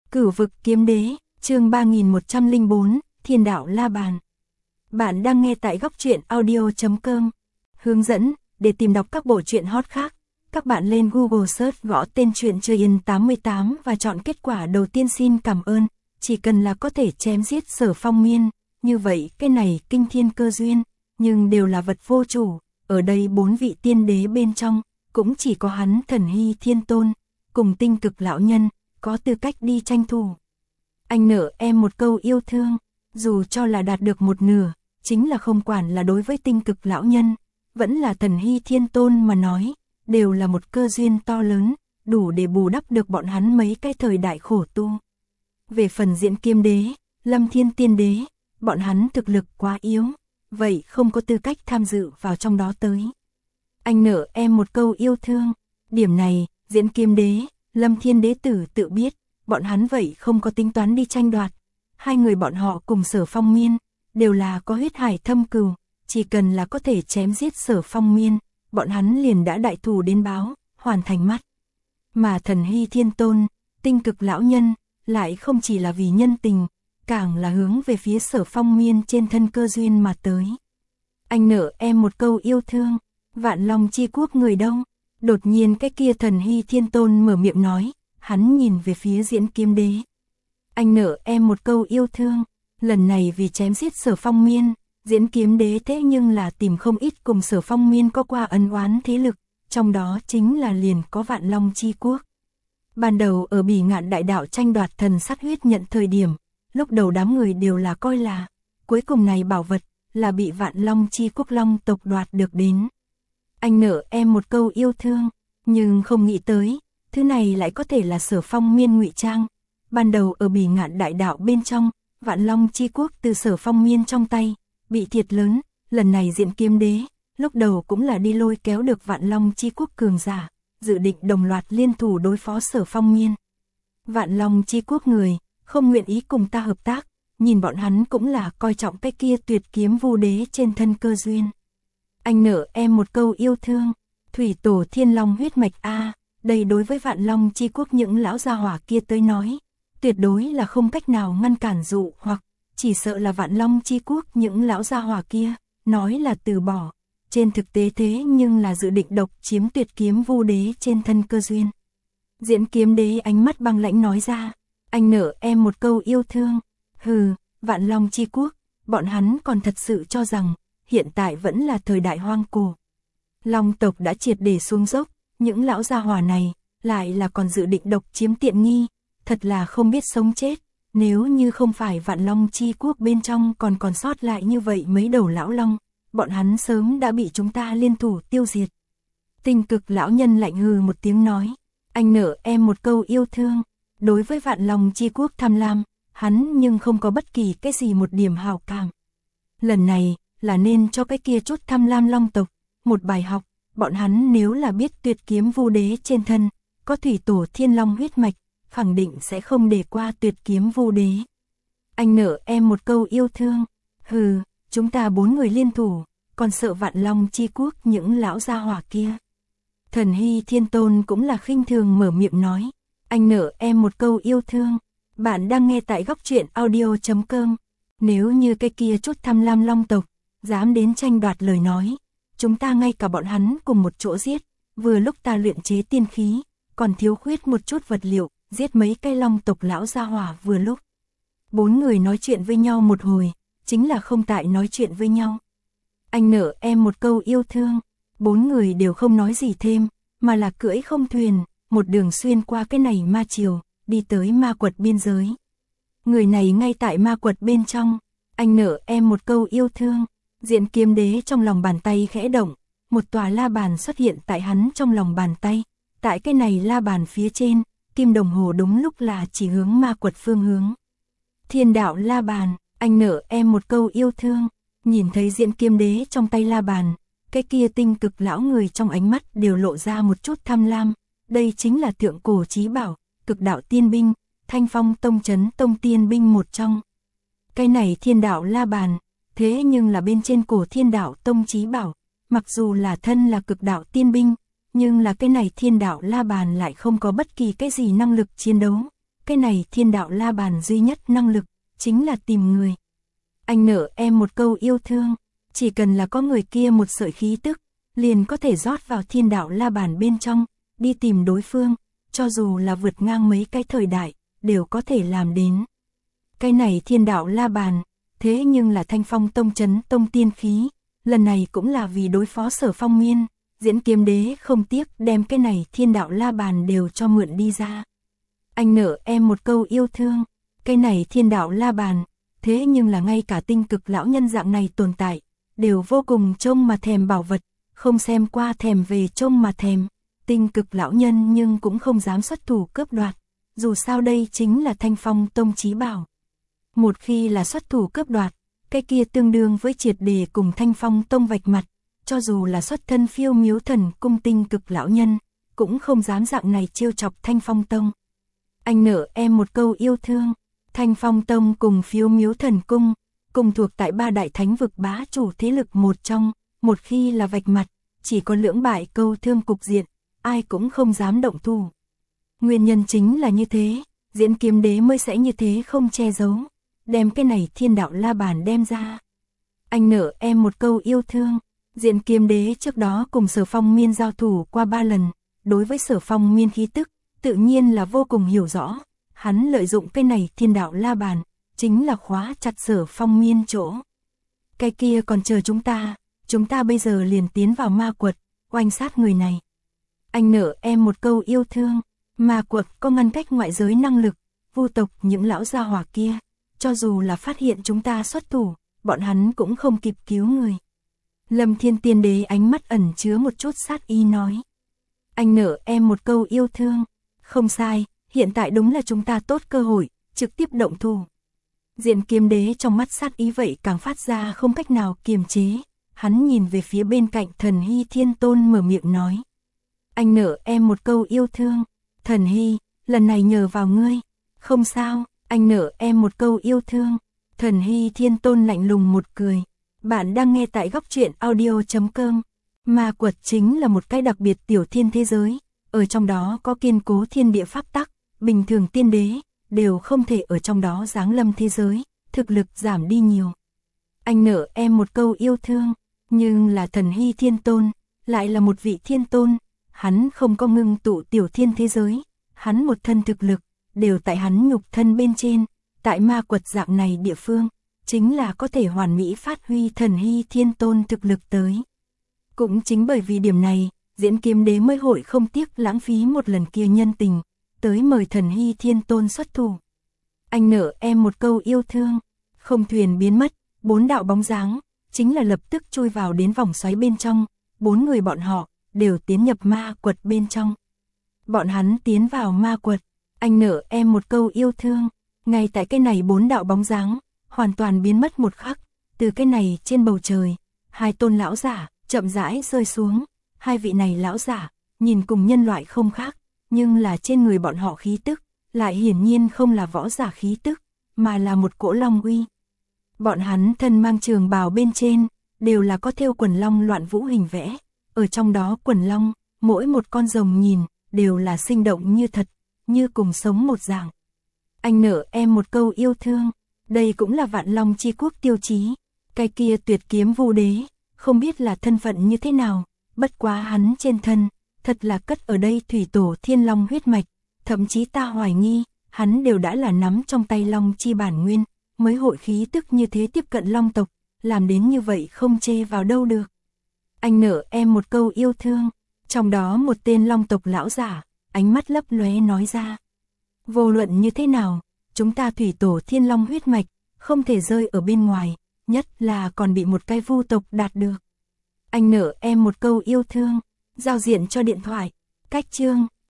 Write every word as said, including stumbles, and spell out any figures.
Cửu vực kiếm đế, chương ba nghìn một trăm lẻ bốn, Thiên đạo La Bàn. Bạn đang nghe tại góc truyện audio chấm com. Hướng dẫn, để tìm đọc các bộ truyện hot khác, các bạn lên Google search gõ tên truyện Chơi Yên tám mươi tám và chọn kết quả đầu tiên. Xin cảm ơn, chỉ cần là có thể chém giết Sở Phong Miên, như vậy cái này kinh thiên cơ duyên, nhưng đều là vật vô chủ, ở đây bốn vị tiên đế bên trong, cũng chỉ có hắn Thần Hy Thiên Tôn, cùng Tinh Cực lão nhân, có tư cách đi tranh thủ. Anh nợ em một câu yêu thương, dù cho là đạt được một nửa, chính là không quản là đối với Tinh Cực lão nhân, vẫn là Thần Hy Thiên Tôn mà nói, đều là một cơ duyên to lớn, đủ để bù đắp được bọn hắn mấy cái thời đại khổ tu. Về phần Diễn Kiếm Đế, Lâm Thiên Tiên Đế, bọn hắn thực lực quá yếu, vậy không có tư cách tham dự vào trong đó tới. Anh nợ em một câu yêu thương, điểm này, Diễn Kiếm Đế, Lâm Thiên Đế tử tự biết, bọn hắn vậy không có tính toán đi tranh đoạt. Hai người bọn họ cùng Sở Phong Miên, đều là có huyết hải thâm cừu, chỉ cần là có thể chém giết Sở Phong Miên, bọn hắn liền đã đại thù đến báo, hoàn thành mắt. Mà Thần Hy Thiên Tôn, Tinh Cực lão nhân, lại không chỉ là vì nhân tình, càng là hướng về phía Sở Phong Miên trên thân cơ duyên mà tới. Anh nợ em một câu yêu thương, Vạn Long chi quốc người đông. Đột nhiên cái kia Thần Hy Thiên Tôn mở miệng nói, hắn nhìn về phía Diễn Kiếm Đế. Anh nợ em một câu yêu thương, lần này vì chém giết Sở Phong Miên, Diễn Kiếm Đế thế nhưng là tìm không ít cùng Sở Phong Miên có qua ân oán thế lực, trong đó chính là liền có Vạn Long chi quốc. Ban đầu ở Bỉ Ngạn đại đạo tranh đoạt thần sát huyết nhận thời điểm, lúc đầu đám người đều là coi là, cuối cùng này bảo vật, là bị Vạn Long chi quốc Long tộc đoạt được đến. Anh nợ em một câu yêu thương, nhưng không nghĩ tới, thứ này lại có thể là Sở Phong Miên ngụy trang. Ban đầu ở Bỉ Ngạn đại đạo bên trong, Vạn Long chi quốc từ Sở Phong Miên trong tay, bị thiệt lớn, lần này Diễn Kiếm Đế, lúc đầu cũng là đi lôi kéo được Vạn Long chi quốc cường giả, dự định đồng loạt liên thủ đối phó Sở Phong Miên. Vạn Long chi quốc người, không nguyện ý cùng ta hợp tác, nhìn bọn hắn cũng là coi trọng cái kia tuyệt kiếm vu đế trên thân cơ duyên. Anh nợ em một câu yêu thương, Thủy Tổ Thiên Long huyết mạch a, đây đối với Vạn Long chi quốc những lão gia hỏa kia tới nói, tuyệt đối là không cách nào ngăn cản dụ hoặc, chỉ sợ là Vạn Long chi quốc những lão gia hỏa kia, nói là từ bỏ, trên thực tế thế nhưng là dự định độc chiếm tuyệt kiếm vu đế trên thân cơ duyên. Diễn Kiếm Đế ánh mắt băng lãnh nói ra, anh nợ em một câu yêu thương, hừ, Vạn Long chi quốc, bọn hắn còn thật sự cho rằng, hiện tại vẫn là thời đại hoang cổ. Long tộc đã triệt để xuống dốc, những lão gia hỏa này, lại là còn dự định độc chiếm tiện nghi, thật là không biết sống chết, nếu như không phải Vạn Long chi quốc bên trong còn còn sót lại như vậy mấy đầu lão long, bọn hắn sớm đã bị chúng ta liên thủ tiêu diệt. Tinh Cực lão nhân lạnh hừ một tiếng nói, anh nợ em một câu yêu thương, đối với Vạn Long chi quốc tham lam, hắn nhưng không có bất kỳ cái gì một điểm hảo cảm. Lần này, là nên cho cái kia chút tham lam long tộc, một bài học, bọn hắn nếu là biết tuyệt kiếm vu đế trên thân, có Thủy Tổ Thiên Long huyết mạch, khẳng định sẽ không để qua tuyệt kiếm vu đế. Anh nợ em một câu yêu thương, hừ, chúng ta bốn người liên thủ, còn sợ Vạn Long chi quốc những lão gia hỏa kia. Thần Hy Thiên Tôn cũng là khinh thường mở miệng nói, anh nợ em một câu yêu thương, bạn đang nghe tại góc truyện audio chấm com, nếu như cái kia chút tham lam long tộc, dám đến tranh đoạt lời nói, chúng ta ngay cả bọn hắn cùng một chỗ giết, vừa lúc ta luyện chế tiên khí, còn thiếu khuyết một chút vật liệu, giết mấy cái long tộc lão gia hỏa vừa lúc. Bốn người nói chuyện với nhau một hồi, chính là không tại nói chuyện với nhau. Anh nợ em một câu yêu thương, bốn người đều không nói gì thêm, mà là cưỡi không thuyền, một đường xuyên qua cái này ma triều, đi tới ma quật biên giới. Người này ngay tại ma quật bên trong, anh nợ em một câu yêu thương. Diễn Kiếm Đế trong lòng bàn tay khẽ động, một tòa la bàn xuất hiện tại hắn trong lòng bàn tay, tại cái này la bàn phía trên, kim đồng hồ đúng lúc là chỉ hướng ma quật phương hướng. Thiên đạo la bàn, anh nợ em một câu yêu thương, nhìn thấy Diễn Kiếm Đế trong tay la bàn, cái kia Tinh Cực lão người trong ánh mắt đều lộ ra một chút tham lam, đây chính là thượng cổ chí bảo, Cực đạo tiên binh, Thanh Phong tông trấn tông tiên binh một trong. Cái này thiên đạo la bàn, thế nhưng là bên trên cổ thiên đạo tông chí bảo, mặc dù là thân là cực đạo tiên binh, nhưng là cái này thiên đạo la bàn lại không có bất kỳ cái gì năng lực chiến đấu, cái này thiên đạo la bàn duy nhất năng lực, chính là tìm người. Anh nợ em một câu yêu thương, chỉ cần là có người kia một sợi khí tức, liền có thể rót vào thiên đạo la bàn bên trong, đi tìm đối phương, cho dù là vượt ngang mấy cái thời đại, đều có thể làm đến. Cái này thiên đạo la bàn, thế nhưng là Thanh Phong Tông chấn tông tiên khí, lần này cũng là vì đối phó Sở Phong Miên, Diễn Kiếm Đế không tiếc đem cái này thiên đạo la bàn đều cho mượn đi ra. Anh nợ em một câu yêu thương, cái này thiên đạo la bàn, thế nhưng là ngay cả tinh cực lão nhân dạng này tồn tại, đều vô cùng trông mà thèm bảo vật, không xem qua thèm về trông mà thèm, tinh cực lão nhân nhưng cũng không dám xuất thủ cướp đoạt, dù sao đây chính là Thanh Phong Tông chí bảo. Một khi là xuất thủ cướp đoạt, cái kia tương đương với triệt để cùng Thanh Phong Tông vạch mặt, cho dù là xuất thân Phiêu Miếu Thần Cung tinh cực lão nhân, cũng không dám dạng này trêu chọc Thanh Phong Tông. Anh nợ em một câu yêu thương, Thanh Phong Tông cùng Phiêu Miếu Thần Cung, cùng thuộc tại ba đại thánh vực bá chủ thế lực một trong, một khi là vạch mặt, chỉ có lưỡng bại câu thương cục diện, ai cũng không dám động thủ. Nguyên nhân chính là như thế, Diễn Kiếm Đế mới sẽ như thế không che giấu, đem cái này thiên đạo la bàn đem ra. Anh nợ em một câu yêu thương, Diễn Kiếm Đế trước đó cùng Sở Phong Miên giao thủ qua ba lần, đối với Sở Phong Miên khí tức, tự nhiên là vô cùng hiểu rõ, hắn lợi dụng cái này thiên đạo la bàn, chính là khóa chặt Sở Phong Miên chỗ. Cái kia còn chờ chúng ta, chúng ta bây giờ liền tiến vào ma quật, oanh sát người này. Anh nợ em một câu yêu thương, ma quật có ngăn cách ngoại giới năng lực, vu tộc những lão gia hỏa kia, cho dù là phát hiện chúng ta xuất thủ, bọn hắn cũng không kịp cứu người. Lâm Thiên Tiên Đế ánh mắt ẩn chứa một chút sát ý nói. Anh nợ em một câu yêu thương, không sai, hiện tại đúng là chúng ta tốt cơ hội, trực tiếp động thủ. Diễn Kiếm Đế trong mắt sát ý vậy càng phát ra không cách nào kiềm chế, hắn nhìn về phía bên cạnh Thần Hy Thiên Tôn mở miệng nói. Anh nợ em một câu yêu thương, Thần Hy, lần này nhờ vào ngươi, không sao, anh nợ em một câu yêu thương, Thần Hy Thiên Tôn lạnh lùng một cười. Bạn đang nghe tại góc truyện audio chấm com. Ma quật chính là một cái đặc biệt tiểu thiên thế giới, ở trong đó có kiên cố thiên địa pháp tắc, bình thường tiên đế đều không thể ở trong đó giáng lâm thế giới, thực lực giảm đi nhiều. Anh nợ em một câu yêu thương, nhưng là Thần Hy Thiên Tôn, lại là một vị thiên tôn, hắn không có ngưng tụ tiểu thiên thế giới, hắn một thân thực lực, đều tại hắn nhục thân bên trên, tại ma quật dạng này địa phương, chính là có thể hoàn mỹ phát huy Thần Hy Thiên Tôn thực lực tới. Cũng chính bởi vì điểm này, Diễn Kiếm Đế mới hội không tiếc lãng phí một lần kia nhân tình, tới mời Thần Hy Thiên Tôn xuất thủ. Anh nợ em một câu yêu thương, không thuyền biến mất, bốn đạo bóng dáng, chính là lập tức chui vào đến vòng xoáy bên trong, bốn người bọn họ, đều tiến nhập ma quật bên trong. Bọn hắn tiến vào ma quật, anh nợ em một câu yêu thương, ngay tại cái này bốn đạo bóng dáng, hoàn toàn biến mất một khắc, từ cái này trên bầu trời, hai tôn lão giả, chậm rãi rơi xuống, hai vị này lão giả, nhìn cùng nhân loại không khác, nhưng là trên người bọn họ khí tức, lại hiển nhiên không là võ giả khí tức, mà là một cỗ long uy. Bọn hắn thân mang trường bào bên trên, đều là có thêu quần long loạn vũ hình vẽ, ở trong đó quần long, mỗi một con rồng nhìn, đều là sinh động như thật, như cùng sống một dạng. Anh nợ em một câu yêu thương, đây cũng là Vạn Long Chi Quốc tiêu chí, cái kia tuyệt kiếm vu đế, không biết là thân phận như thế nào, bất quá hắn trên thân, thật là cất ở đây thủy tổ thiên long huyết mạch, thậm chí ta hoài nghi, hắn đều đã là nắm trong tay long chi bản nguyên, mới hội khí tức như thế tiếp cận long tộc, làm đến như vậy không chê vào đâu được. Anh nợ em một câu yêu thương, trong đó một tên long tộc lão giả, ánh mắt lấp lóe nói ra. Vô luận như thế nào, chúng ta thủy tổ thiên long huyết mạch, không thể rơi ở bên ngoài, nhất là còn bị một cái vu tộc đạt được. Anh nợ em một câu yêu thương, giao diện cho điện thoại, cách chương.